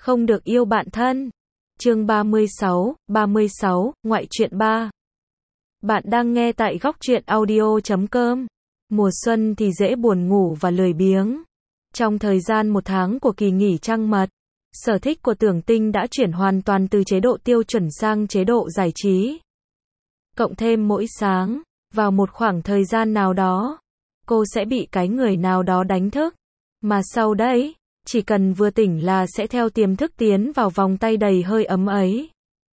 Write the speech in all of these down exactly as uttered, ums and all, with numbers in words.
Không được yêu bạn thân. Chương ba mươi sáu, ba mươi sáu, ngoại truyện ba. Bạn đang nghe tại góc truyện audio chấm com. Mùa xuân thì dễ buồn ngủ và lười biếng. Trong thời gian một tháng của kỳ nghỉ trăng mật, sở thích của Tưởng Tinh đã chuyển hoàn toàn từ chế độ tiêu chuẩn sang chế độ giải trí. Cộng thêm mỗi sáng, vào một khoảng thời gian nào đó, cô sẽ bị cái người nào đó đánh thức. Mà sau đấy, chỉ cần vừa tỉnh là sẽ theo tiềm thức tiến vào vòng tay đầy hơi ấm ấy.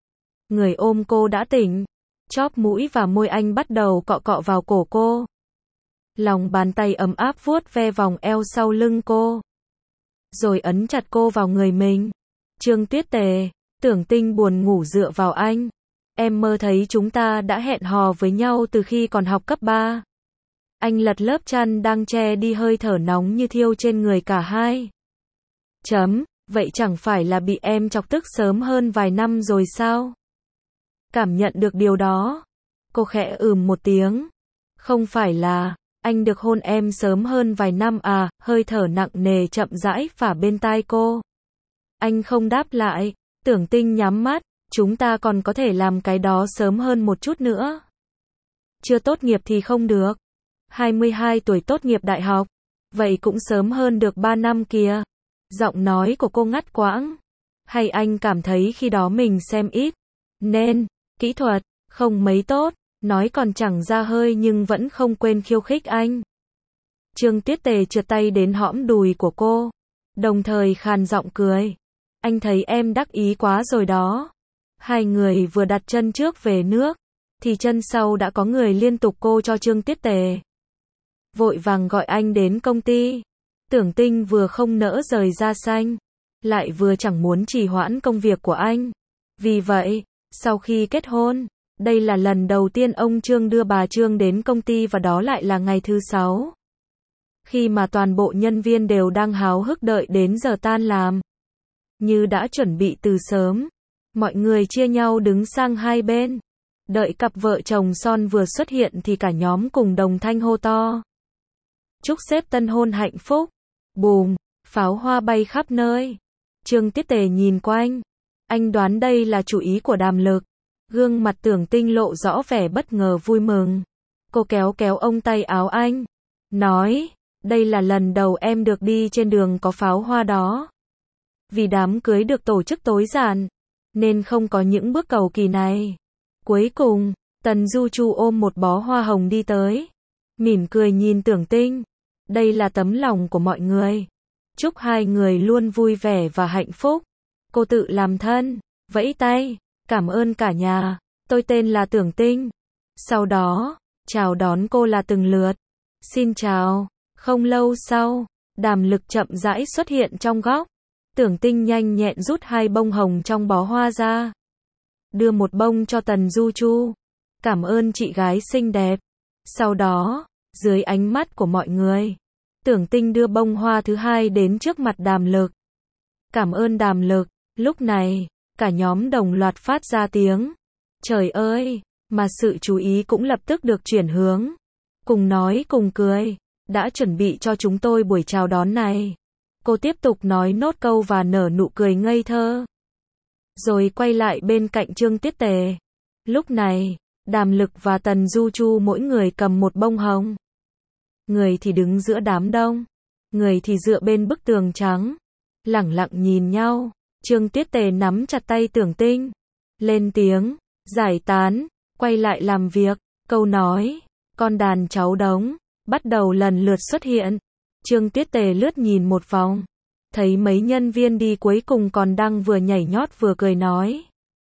Người ôm cô đã tỉnh. Chóp mũi và môi anh bắt đầu cọ cọ vào cổ cô. Lòng bàn tay ấm áp vuốt ve vòng eo sau lưng cô. Rồi ấn chặt cô vào người mình. Trương Tuyết Tề, Tưởng Tinh buồn ngủ dựa vào anh. Em mơ thấy chúng ta đã hẹn hò với nhau từ khi còn học cấp ba. Anh lật lớp chăn đang che đi hơi thở nóng như thiêu trên người cả hai. Chấm, vậy chẳng phải là bị em chọc tức sớm hơn vài năm rồi sao? Cảm nhận được điều đó, cô khẽ ừm một tiếng. Không phải là, anh được hôn em sớm hơn vài năm à, hơi thở nặng nề chậm rãi phả bên tai cô. Anh không đáp lại, Tưởng Tinh nhắm mắt, chúng ta còn có thể làm cái đó sớm hơn một chút nữa. Chưa tốt nghiệp thì không được. hai mươi hai tuổi tốt nghiệp đại học, vậy cũng sớm hơn được ba năm kìa. Giọng nói của cô ngắt quãng. Hay anh cảm thấy khi đó mình xem ít, nên, kỹ thuật, không mấy tốt, nói còn chẳng ra hơi nhưng vẫn không quên khiêu khích anh. Trương Tuyết Tề trượt tay đến hõm đùi của cô, đồng thời khàn giọng cười. Anh thấy em đắc ý quá rồi đó. Hai người vừa đặt chân trước về nước, thì chân sau đã có người liên tục cô cho Trương Tuyết Tề. Vội vàng gọi anh đến công ty. Tưởng Tinh vừa không nỡ rời ra xanh, lại vừa chẳng muốn trì hoãn công việc của anh. Vì vậy, sau khi kết hôn, đây là lần đầu tiên ông Trương đưa bà Trương đến công ty và đó lại là ngày thứ sáu. Khi mà toàn bộ nhân viên đều đang háo hức đợi đến giờ tan làm. Như đã chuẩn bị từ sớm, mọi người chia nhau đứng sang hai bên. Đợi cặp vợ chồng son vừa xuất hiện thì cả nhóm cùng đồng thanh hô to. Chúc sếp tân hôn hạnh phúc. Bùm, pháo hoa bay khắp nơi. Trương Tuyết Tề nhìn quanh. Anh đoán đây là chủ ý của Đàm Lực. Gương mặt Tưởng Tinh lộ rõ vẻ bất ngờ vui mừng. Cô kéo kéo ông tay áo anh. Nói, đây là lần đầu em được đi trên đường có pháo hoa đó. Vì đám cưới được tổ chức tối giản, nên không có những bước cầu kỳ này. Cuối cùng, Tần Du Chu ôm một bó hoa hồng đi tới. Mỉm cười nhìn Tưởng Tinh. Đây là tấm lòng của mọi người. Chúc hai người luôn vui vẻ và hạnh phúc. Cô tự làm thân, vẫy tay, cảm ơn cả nhà, tôi tên là Tưởng Tinh. Sau đó, chào đón cô là từng lượt. Xin chào. Không lâu sau, Đàm Lực chậm rãi xuất hiện trong góc. Tưởng Tinh nhanh nhẹn rút hai bông hồng trong bó hoa ra. Đưa một bông cho Tần Du Chu. Cảm ơn chị gái xinh đẹp. Sau đó, dưới ánh mắt của mọi người, Tưởng Tinh đưa bông hoa thứ hai đến trước mặt Đàm Lực. Cảm ơn Đàm Lực. Lúc này, cả nhóm đồng loạt phát ra tiếng. Trời ơi, mà sự chú ý cũng lập tức được chuyển hướng. Cùng nói cùng cười, đã chuẩn bị cho chúng tôi buổi chào đón này. Cô tiếp tục nói nốt câu và nở nụ cười ngây thơ. Rồi quay lại bên cạnh Trương Tuyết Tề. Lúc này, Đàm Lực và Tần Du Chu mỗi người cầm một bông hồng. Người thì đứng giữa đám đông, người thì dựa bên bức tường trắng, lẳng lặng nhìn nhau. Trương Tuyết Tề nắm chặt tay Tưởng Tinh, lên tiếng, giải tán, quay lại làm việc. Câu nói, con đàn cháu đống, bắt đầu lần lượt xuất hiện. Trương Tuyết Tề lướt nhìn một vòng, thấy mấy nhân viên đi cuối cùng còn đang vừa nhảy nhót vừa cười nói.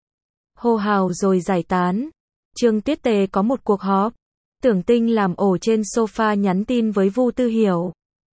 Hô hào rồi giải tán. Trương Tuyết Tề có một cuộc họp. Tưởng Tinh làm ổ trên sofa nhắn tin với Vu Tư Hiểu.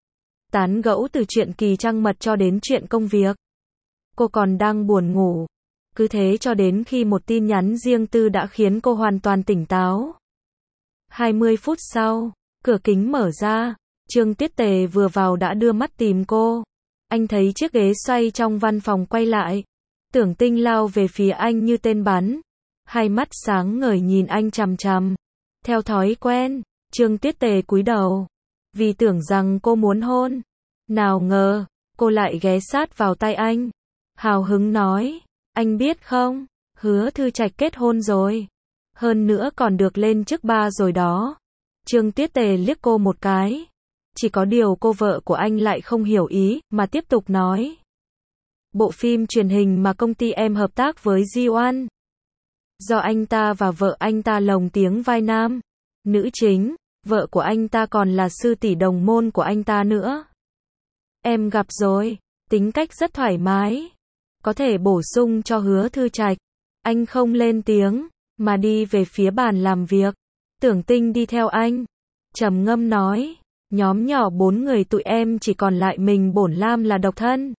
Tán gẫu từ chuyện kỳ trăng mật cho đến chuyện công việc. Cô còn đang buồn ngủ. Cứ thế cho đến khi một tin nhắn riêng tư đã khiến cô hoàn toàn tỉnh táo. hai mươi phút sau, cửa kính mở ra. Trương Tuyết Tề vừa vào đã đưa mắt tìm cô. Anh thấy chiếc ghế xoay trong văn phòng quay lại. Tưởng Tinh lao về phía anh như tên bắn. Hai mắt sáng ngời nhìn anh chằm chằm. Theo thói quen, Trương Tuyết Tề cúi đầu. Vì tưởng rằng cô muốn hôn. Nào ngờ, cô lại ghé sát vào tai anh. hào hứng nói, anh biết không, Hứa Thư Trạch kết hôn rồi. Hơn nữa còn được lên chức ba rồi đó. Trương Tuyết Tề liếc cô một cái. Chỉ có điều cô vợ của anh lại không hiểu ý, mà tiếp tục nói. Bộ phim truyền hình mà công ty em hợp tác với Ji Oan. Do anh ta và vợ anh ta lồng tiếng vai nam, nữ chính, vợ của anh ta còn là sư tỷ đồng môn của anh ta nữa. Em gặp rồi, tính cách rất thoải mái. Có thể bổ sung cho Hứa Thư Trạch. Anh không lên tiếng, mà đi về phía bàn làm việc. Tưởng Tinh đi theo anh. Trầm ngâm nói, nhóm nhỏ bốn người tụi em chỉ còn lại mình Bổn Lam là độc thân.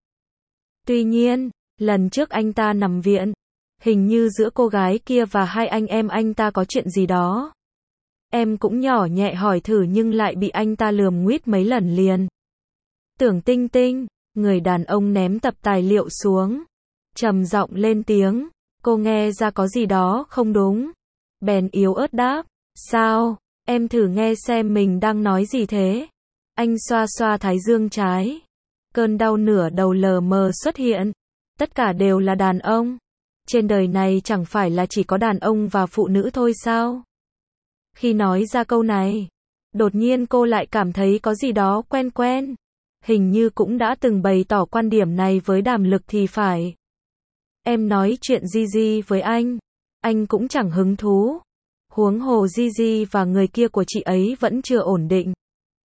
Tuy nhiên, lần trước anh ta nằm viện, hình như giữa cô gái kia và hai anh em anh ta có chuyện gì đó. Em cũng nhỏ nhẹ hỏi thử nhưng lại bị anh ta lườm nguýt mấy lần liền. Tưởng Tinh Tinh, người đàn ông ném tập tài liệu xuống, trầm giọng lên tiếng, cô nghe ra có gì đó không đúng. Bèn yếu ớt đáp, sao, em thử nghe xem mình đang nói gì thế. Anh xoa xoa thái dương trái. Cơn đau nửa đầu lờ mờ xuất hiện. Tất cả đều là đàn ông. Trên đời này chẳng phải là chỉ có đàn ông và phụ nữ thôi sao? Khi nói ra câu này, đột nhiên cô lại cảm thấy có gì đó quen quen. Hình như cũng đã từng bày tỏ quan điểm này với Đàm Lực thì phải. Em nói chuyện Gigi với anh, anh cũng chẳng hứng thú. Huống hồ Gigi và người kia của chị ấy vẫn chưa ổn định.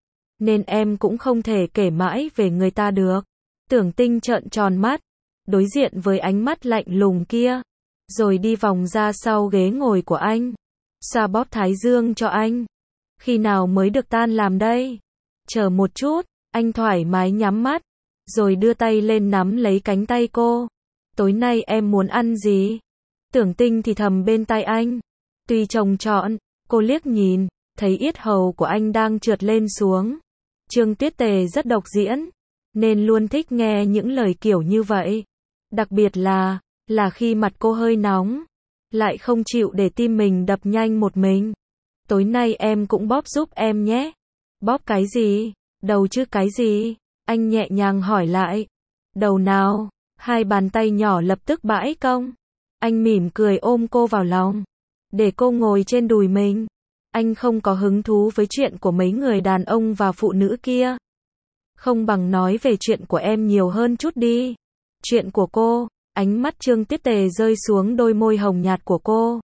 Nên em cũng không thể kể mãi về người ta được. Tưởng Tinh trợn tròn mắt, đối diện với ánh mắt lạnh lùng kia, rồi đi vòng ra sau ghế ngồi của anh, xoa bóp thái dương cho anh. Khi nào mới được tan làm đây? Chờ một chút, anh thoải mái nhắm mắt, rồi đưa tay lên nắm lấy cánh tay cô. Tối nay em muốn ăn gì? Tưởng Tinh thì thầm bên tai anh. Tuy chồng chọn, cô liếc nhìn, thấy yết hầu của anh đang trượt lên xuống. Trương Tuyết Tề rất độc diễn, nên luôn thích nghe những lời kiểu như vậy. Đặc biệt là, là khi mặt cô hơi nóng, lại không chịu để tim mình đập nhanh một mình. Tối nay em cũng bóp giúp em nhé. Bóp cái gì? Đầu chứ cái gì? Anh nhẹ nhàng hỏi lại. Đầu nào? Hai bàn tay nhỏ lập tức bãi cong. Anh mỉm cười ôm cô vào lòng, để cô ngồi trên đùi mình. Anh không có hứng thú với chuyện của mấy người đàn ông và phụ nữ kia. Không bằng nói về chuyện của em nhiều hơn chút đi. Chuyện của cô. Ánh mắt Trương Tuyết Tề rơi xuống đôi môi hồng nhạt của cô,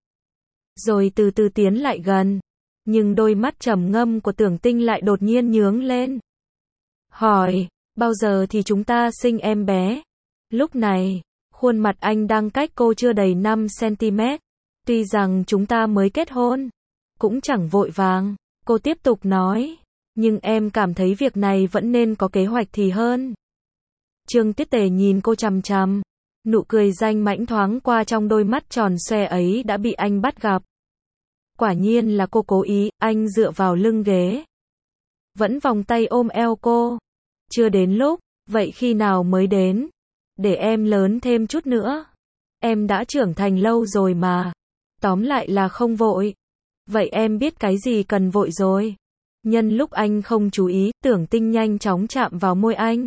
rồi từ từ tiến lại gần. Nhưng đôi mắt trầm ngâm của Tưởng Tinh lại đột nhiên nhướng lên. Hỏi, bao giờ thì chúng ta sinh em bé? Lúc này, khuôn mặt anh đang cách cô chưa đầy năm xăng-ti-mét. Tuy rằng chúng ta mới kết hôn, cũng chẳng vội vàng. Cô tiếp tục nói, nhưng em cảm thấy việc này vẫn nên có kế hoạch thì hơn. Trương Tuyết Tề nhìn cô chằm chằm. Nụ cười danh mãnh thoáng qua trong đôi mắt tròn xoe ấy đã bị anh bắt gặp. Quả nhiên là cô cố ý. Anh dựa vào lưng ghế, vẫn vòng tay ôm eo cô. Chưa đến lúc, vậy khi nào mới đến? Để em lớn thêm chút nữa. Em đã trưởng thành lâu rồi mà. Tóm lại là không vội. Vậy em biết cái gì cần vội rồi? Nhân lúc anh không chú ý, Tưởng Tinh nhanh chóng chạm vào môi anh,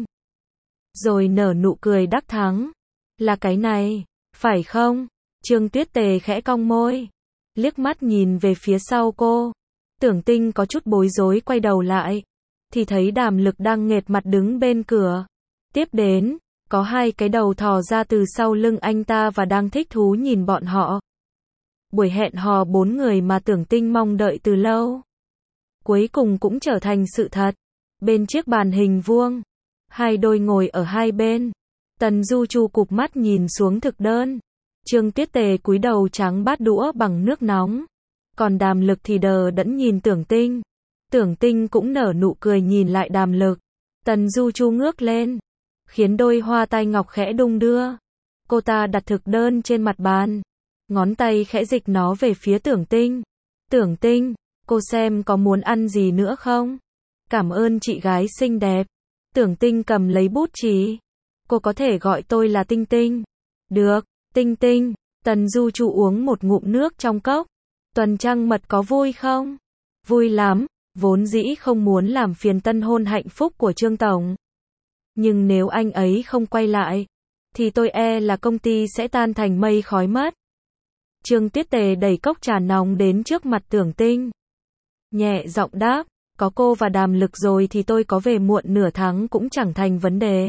rồi nở nụ cười đắc thắng. Là cái này, phải không? Trương Tuyết Tề khẽ cong môi, liếc mắt nhìn về phía sau cô. Tưởng Tinh có chút bối rối quay đầu lại, thì thấy Đàm Lực đang nghệt mặt đứng bên cửa. Tiếp đến, có hai cái đầu thò ra từ sau lưng anh ta và đang thích thú nhìn bọn họ. Buổi hẹn hò bốn người mà Tưởng Tinh mong đợi từ lâu, cuối cùng cũng trở thành sự thật. Bên chiếc bàn hình vuông, hai đôi ngồi ở hai bên. Tần Du Chu cụp mắt nhìn xuống thực đơn. Trương Tuyết Tề cúi đầu tráng bát đũa bằng nước nóng. Còn Đàm Lực thì đờ đẫn nhìn Tưởng Tinh. Tưởng Tinh cũng nở nụ cười nhìn lại Đàm Lực. Tần Du Chu ngước lên, khiến đôi hoa tai ngọc khẽ đung đưa. Cô ta đặt thực đơn trên mặt bàn, ngón tay khẽ dịch nó về phía Tưởng Tinh. Tưởng Tinh, cô xem có muốn ăn gì nữa không? Cảm ơn chị gái xinh đẹp. Tưởng Tinh cầm lấy bút chì. Cô có thể gọi tôi là Tinh Tinh. Được, Tinh Tinh. Tần Du Chu uống một ngụm nước trong cốc. Tuần trăng mật có vui không? Vui lắm, vốn dĩ không muốn làm phiền tân hôn hạnh phúc của Trương Tổng. Nhưng nếu anh ấy không quay lại, thì tôi e là công ty sẽ tan thành mây khói mất. Trương Tuyết Tề đẩy cốc trà nóng đến trước mặt Tưởng Tinh. Nhẹ giọng đáp, có cô và Đàm Lực rồi thì tôi có về muộn nửa tháng cũng chẳng thành vấn đề.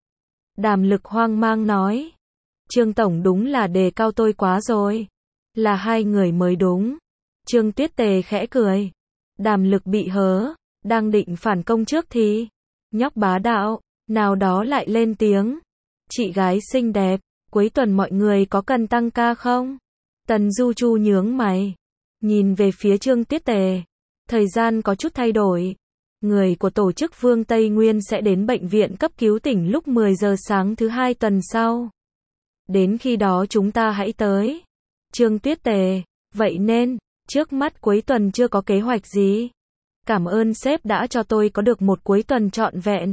Đàm Lực hoang mang nói, Trương Tổng đúng là đề cao tôi quá rồi. Là hai người mới đúng. Trương Tuyết Tề khẽ cười. Đàm Lực bị hớ, đang định phản công trước thì nhóc bá đạo nào đó lại lên tiếng. Chị gái xinh đẹp, cuối tuần mọi người có cần tăng ca không? Tần Du Chu nhướng mày, nhìn về phía Trương Tuyết Tề. Thời gian có chút thay đổi. Người của tổ chức Vương Tây Nguyên sẽ đến bệnh viện cấp cứu tỉnh lúc mười giờ sáng thứ hai tuần sau. Đến khi đó chúng ta hãy tới. Trương Tuyết Tề, vậy nên, trước mắt cuối tuần chưa có kế hoạch gì. Cảm ơn sếp đã cho tôi có được một cuối tuần trọn vẹn.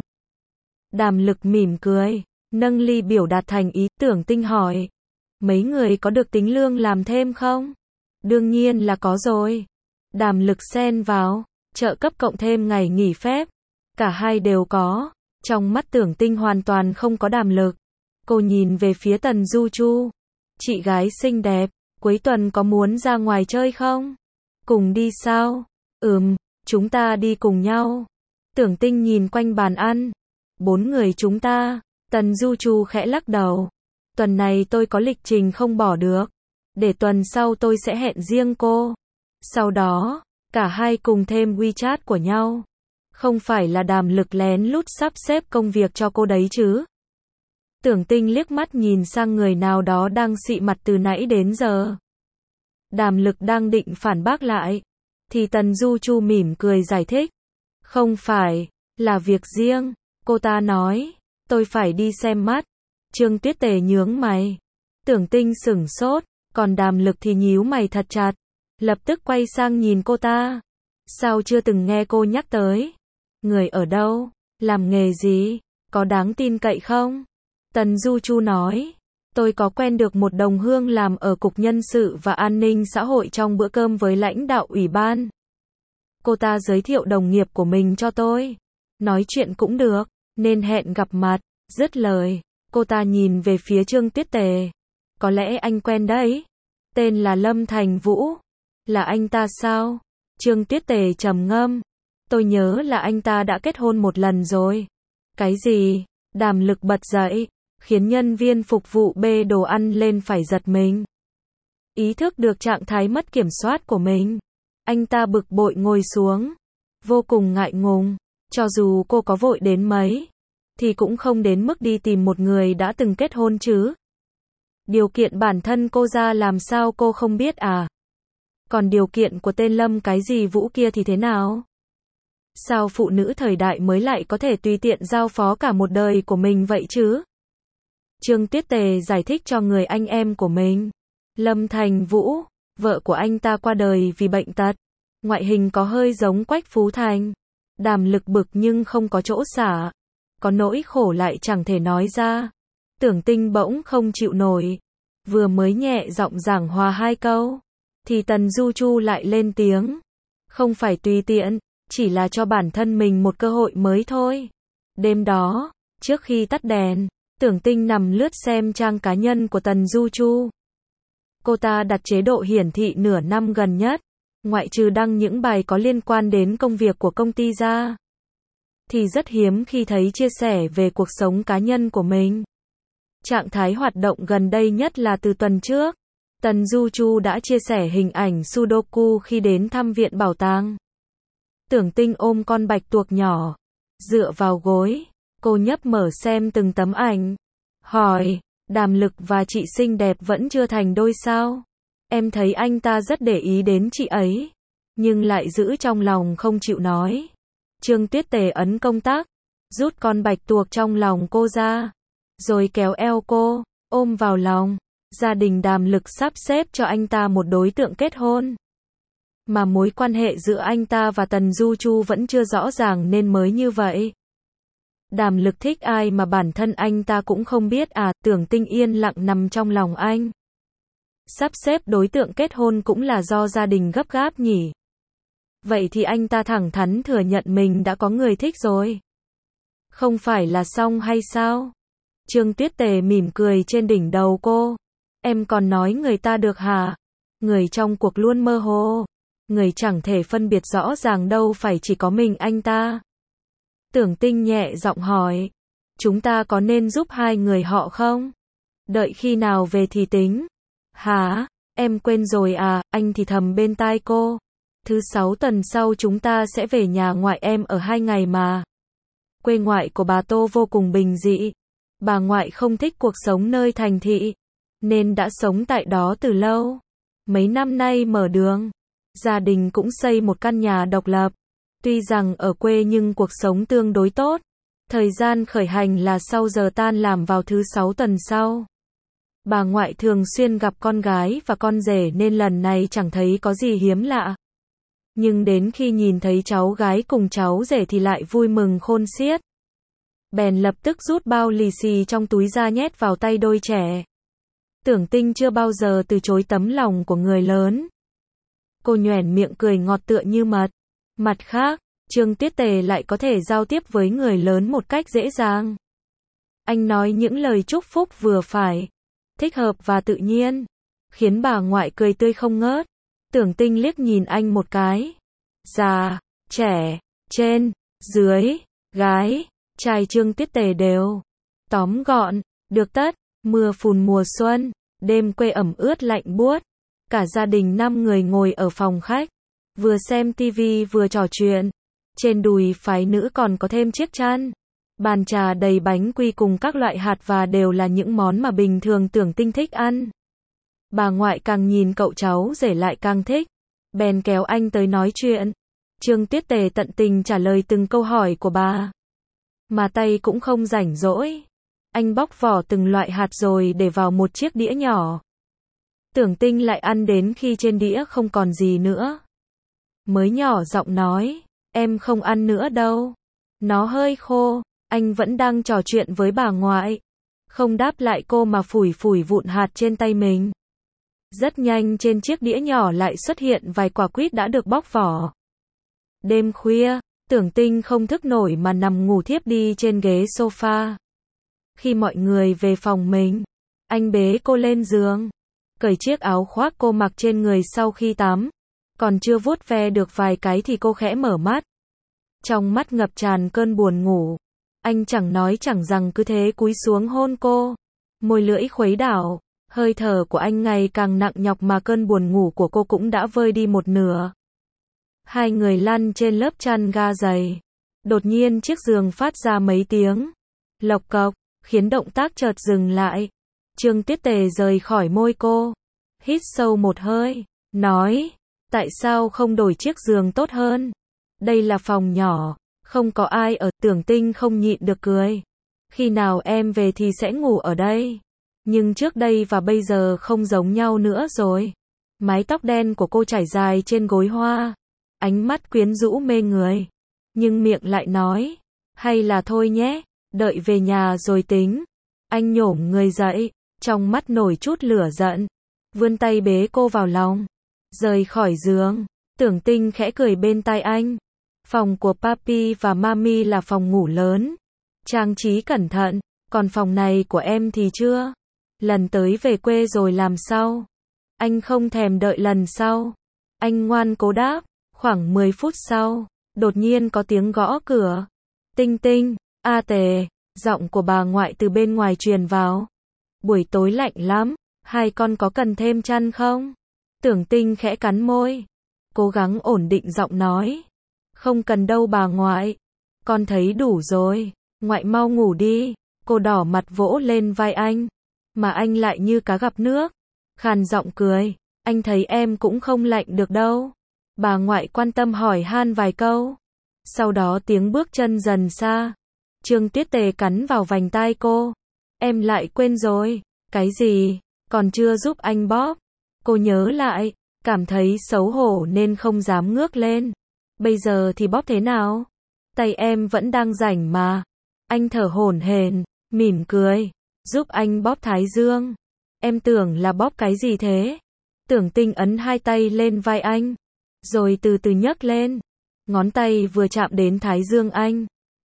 Đàm Lực mỉm cười, nâng ly biểu đạt thành ý. Tưởng Tinh hỏi, mấy người có được tính lương làm thêm không? Đương nhiên là có rồi. Đàm Lực xen vào, trợ cấp cộng thêm ngày nghỉ phép. Cả hai đều có. Trong mắt Tưởng Tinh hoàn toàn không có Đàm Lực. Cô nhìn về phía Tần Du Chu. Chị gái xinh đẹp, cuối tuần có muốn ra ngoài chơi không? Cùng đi sao? Ừm, chúng ta đi cùng nhau. Tưởng Tinh nhìn quanh bàn ăn. Bốn người chúng ta. Tần Du Chu khẽ lắc đầu. Tuần này tôi có lịch trình không bỏ được. Để tuần sau tôi sẽ hẹn riêng cô. Sau đó, cả hai cùng thêm WeChat của nhau. Không phải là Đàm Lực lén lút sắp xếp công việc cho cô đấy chứ? Tưởng Tinh liếc mắt nhìn sang người nào đó đang xị mặt từ nãy đến giờ. Đàm Lực đang định phản bác lại. Thì Tần Du Chu mỉm cười giải thích. Không phải, là việc riêng. Cô ta nói, tôi phải đi xem mắt. Trương Tuyết Tề nhướng mày. Tưởng Tinh sửng sốt, còn Đàm Lực thì nhíu mày thật chặt. Lập tức quay sang nhìn cô ta. Sao chưa từng nghe cô nhắc tới? Người ở đâu? Làm nghề gì? Có đáng tin cậy không? Tần Du Chu nói. Tôi có quen được một đồng hương làm ở Cục Nhân sự và An ninh xã hội trong bữa cơm với lãnh đạo ủy ban. Cô ta giới thiệu đồng nghiệp của mình cho tôi. Nói chuyện cũng được, nên hẹn gặp mặt. Dứt lời, cô ta nhìn về phía Trương Tuyết Tề. Có lẽ anh quen đấy. Tên là Lâm Thành Vũ. Là anh ta sao? Trương Tuyết Tề trầm ngâm. Tôi nhớ là anh ta đã kết hôn một lần rồi. Cái gì? Đàm Lực bật dậy, khiến nhân viên phục vụ bê đồ ăn lên phải giật mình. Ý thức được trạng thái mất kiểm soát của mình. Anh ta bực bội ngồi xuống. Vô cùng ngại ngùng. Cho dù cô có vội đến mấy, thì cũng không đến mức đi tìm một người đã từng kết hôn chứ. Điều kiện bản thân cô ra làm sao cô không biết à? Còn điều kiện của tên Lâm cái gì Vũ kia thì thế nào? Sao phụ nữ thời đại mới lại có thể tùy tiện giao phó cả một đời của mình vậy chứ? Trương Tuyết Tề giải thích cho người anh em của mình. Lâm Thành Vũ, vợ của anh ta qua đời vì bệnh tật. Ngoại hình có hơi giống Quách Phú Thành. Đàm Lực bực nhưng không có chỗ xả. Có nỗi khổ lại chẳng thể nói ra. Tưởng Tinh bỗng không chịu nổi. Vừa mới nhẹ giọng giảng hòa hai câu, thì Tần Du Chu lại lên tiếng. Không phải tùy tiện, chỉ là cho bản thân mình một cơ hội mới thôi. Đêm đó, trước khi tắt đèn, Tưởng Tinh nằm lướt xem trang cá nhân của Tần Du Chu. Cô ta đặt chế độ hiển thị nửa năm gần nhất, ngoại trừ đăng những bài có liên quan đến công việc của công ty ra, thì rất hiếm khi thấy chia sẻ về cuộc sống cá nhân của mình. Trạng thái hoạt động gần đây nhất là từ tuần trước. Tần Du Chu đã chia sẻ hình ảnh Sudoku khi đến thăm viện bảo tàng. Tưởng Tinh ôm con bạch tuộc nhỏ, dựa vào gối, cô nhấp mở xem từng tấm ảnh. Hỏi, Đàm Lực và chị xinh đẹp vẫn chưa thành đôi sao? Em thấy anh ta rất để ý đến chị ấy, nhưng lại giữ trong lòng không chịu nói. Trương Tuyết Tề ấn công tắc, rút con bạch tuộc trong lòng cô ra, rồi kéo eo cô, ôm vào lòng. Gia đình Đàm Lực sắp xếp cho anh ta một đối tượng kết hôn. Mà mối quan hệ giữa anh ta và Tần Du Chu vẫn chưa rõ ràng nên mới như vậy. Đàm Lực thích ai mà bản thân anh ta cũng không biết à? Tưởng Tinh yên lặng nằm trong lòng anh. Sắp xếp đối tượng kết hôn cũng là do gia đình gấp gáp nhỉ? Vậy thì anh ta thẳng thắn thừa nhận mình đã có người thích rồi. Không phải là xong hay sao? Trương Tuyết Tề mỉm cười trên đỉnh đầu cô. Em còn nói người ta được hả? Người trong cuộc luôn mơ hồ. Người chẳng thể phân biệt rõ ràng đâu phải chỉ có mình anh ta. Tưởng Tinh nhẹ giọng hỏi. Chúng ta có nên giúp hai người họ không? Đợi khi nào về thì tính. Hả? Em quên rồi à? Anh thì thầm bên tai cô. Thứ sáu tuần sau chúng ta sẽ về nhà ngoại em ở hai ngày mà. Quê ngoại của bà Tô vô cùng bình dị. Bà ngoại không thích cuộc sống nơi thành thị, nên đã sống tại đó từ lâu. Mấy năm nay mở đường, gia đình cũng xây một căn nhà độc lập. Tuy rằng ở quê nhưng cuộc sống tương đối tốt. Thời gian khởi hành là sau giờ tan làm vào thứ sáu tuần sau. Bà ngoại thường xuyên gặp con gái và con rể nên lần này chẳng thấy có gì hiếm lạ. Nhưng đến khi nhìn thấy cháu gái cùng cháu rể thì lại vui mừng khôn xiết. Bèn lập tức rút bao lì xì trong túi ra nhét vào tay đôi trẻ. Tưởng Tinh chưa bao giờ từ chối tấm lòng của người lớn. Cô nhoẻn miệng cười ngọt tựa như mật. Mặt khác, Trương Tuyết Tề lại có thể giao tiếp với người lớn một cách dễ dàng. Anh nói những lời chúc phúc vừa phải, thích hợp và tự nhiên, khiến bà ngoại cười tươi không ngớt. Tưởng Tinh liếc nhìn anh một cái. Già, trẻ, trên, dưới, gái, trai Trương Tuyết Tề đều tóm gọn, được tất. Mưa phùn mùa xuân, đêm quê ẩm ướt lạnh buốt. Cả gia đình năm người ngồi ở phòng khách, vừa xem tivi vừa trò chuyện. Trên đùi phái nữ còn có thêm chiếc chăn. Bàn trà đầy bánh quy cùng các loại hạt và đều là những món mà bình thường Tưởng Tinh thích ăn. Bà ngoại càng nhìn cậu cháu rể lại càng thích, bèn kéo anh tới nói chuyện. Trương Tuyết Tề tận tình trả lời từng câu hỏi của bà, mà tay cũng không rảnh rỗi. Anh bóc vỏ từng loại hạt rồi để vào một chiếc đĩa nhỏ. Tưởng Tinh lại ăn đến khi trên đĩa không còn gì nữa. Mới nhỏ giọng nói, em không ăn nữa đâu. Nó hơi khô. Anh vẫn đang trò chuyện với bà ngoại. Không đáp lại cô mà phủi phủi vụn hạt trên tay mình. Rất nhanh trên chiếc đĩa nhỏ lại xuất hiện vài quả quýt đã được bóc vỏ. Đêm khuya, Tưởng Tinh không thức nổi mà nằm ngủ thiếp đi trên ghế sofa. Khi mọi người về phòng mình, anh bế cô lên giường, cởi chiếc áo khoác cô mặc trên người sau khi tắm. Còn chưa vuốt ve được vài cái thì cô khẽ mở mắt. Trong mắt ngập tràn cơn buồn ngủ. Anh chẳng nói chẳng rằng cứ thế cúi xuống hôn cô. Môi lưỡi khuấy đảo, hơi thở của anh ngày càng nặng nhọc mà cơn buồn ngủ của cô cũng đã vơi đi một nửa. Hai người lăn trên lớp chăn ga dày. Đột nhiên chiếc giường phát ra mấy tiếng lộc cộc, khiến động tác chợt dừng lại. Trương Tuyết Tề rời khỏi môi cô, hít sâu một hơi, nói, tại sao không đổi chiếc giường tốt hơn? Đây là phòng nhỏ, không có ai ở. Tưởng Tinh không nhịn được cười. Khi nào em về thì sẽ ngủ ở đây. Nhưng trước đây và bây giờ không giống nhau nữa rồi. Mái tóc đen của cô trải dài trên gối hoa, ánh mắt quyến rũ mê người. Nhưng miệng lại nói, hay là thôi nhé, đợi về nhà rồi tính. Anh nhổm người dậy, trong mắt nổi chút lửa giận, vươn tay bế cô vào lòng, rời khỏi giường. Tưởng Tinh khẽ cười bên tai anh. Phòng của Papi và Mami là phòng ngủ lớn, trang trí cẩn thận, còn phòng này của em thì chưa. Lần tới về quê rồi làm sau. Anh không thèm đợi lần sau. Anh ngoan cố đáp. Khoảng mười phút sau, đột nhiên có tiếng gõ cửa. Tinh Tinh, A Tề, giọng của bà ngoại từ bên ngoài truyền vào. Buổi tối lạnh lắm, hai con có cần thêm chăn không? Tưởng Tinh khẽ cắn môi, cố gắng ổn định giọng nói. Không cần đâu bà ngoại, con thấy đủ rồi, ngoại mau ngủ đi. Cô đỏ mặt vỗ lên vai anh, mà anh lại như cá gặp nước, khàn giọng cười, anh thấy em cũng không lạnh được đâu. Bà ngoại quan tâm hỏi han vài câu, sau đó tiếng bước chân dần xa. Trương Tuyết Tề cắn vào vành tai cô, em lại quên rồi. Cái gì? Còn chưa giúp anh bóp. Cô nhớ lại, cảm thấy xấu hổ nên không dám ngước lên. Bây giờ thì bóp thế nào? Tay em vẫn đang rảnh mà. Anh thở hổn hển, mỉm cười, giúp anh bóp thái dương. Em tưởng là bóp cái gì thế? Tưởng Tinh ấn hai tay lên vai anh, rồi từ từ nhấc lên. Ngón tay vừa chạm đến thái dương anh,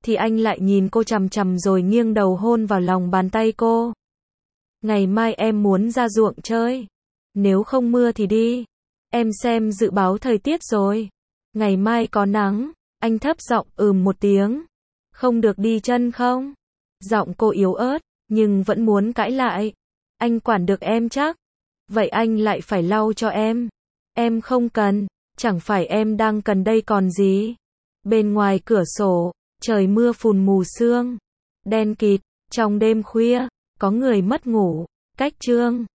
thì anh lại nhìn cô chằm chằm rồi nghiêng đầu hôn vào lòng bàn tay cô. Ngày mai em muốn ra ruộng chơi. Nếu không mưa thì đi. Em xem dự báo thời tiết rồi. Ngày mai có nắng. Anh thấp giọng ừm một tiếng. Không được đi chân không? Giọng cô yếu ớt, nhưng vẫn muốn cãi lại. Anh quản được em chắc. Vậy anh lại phải lau cho em. Em không cần. Chẳng phải em đang cần đây còn gì. Bên ngoài cửa sổ, trời mưa phùn mù sương. Đen kịt, trong đêm khuya, có người mất ngủ. Cách chương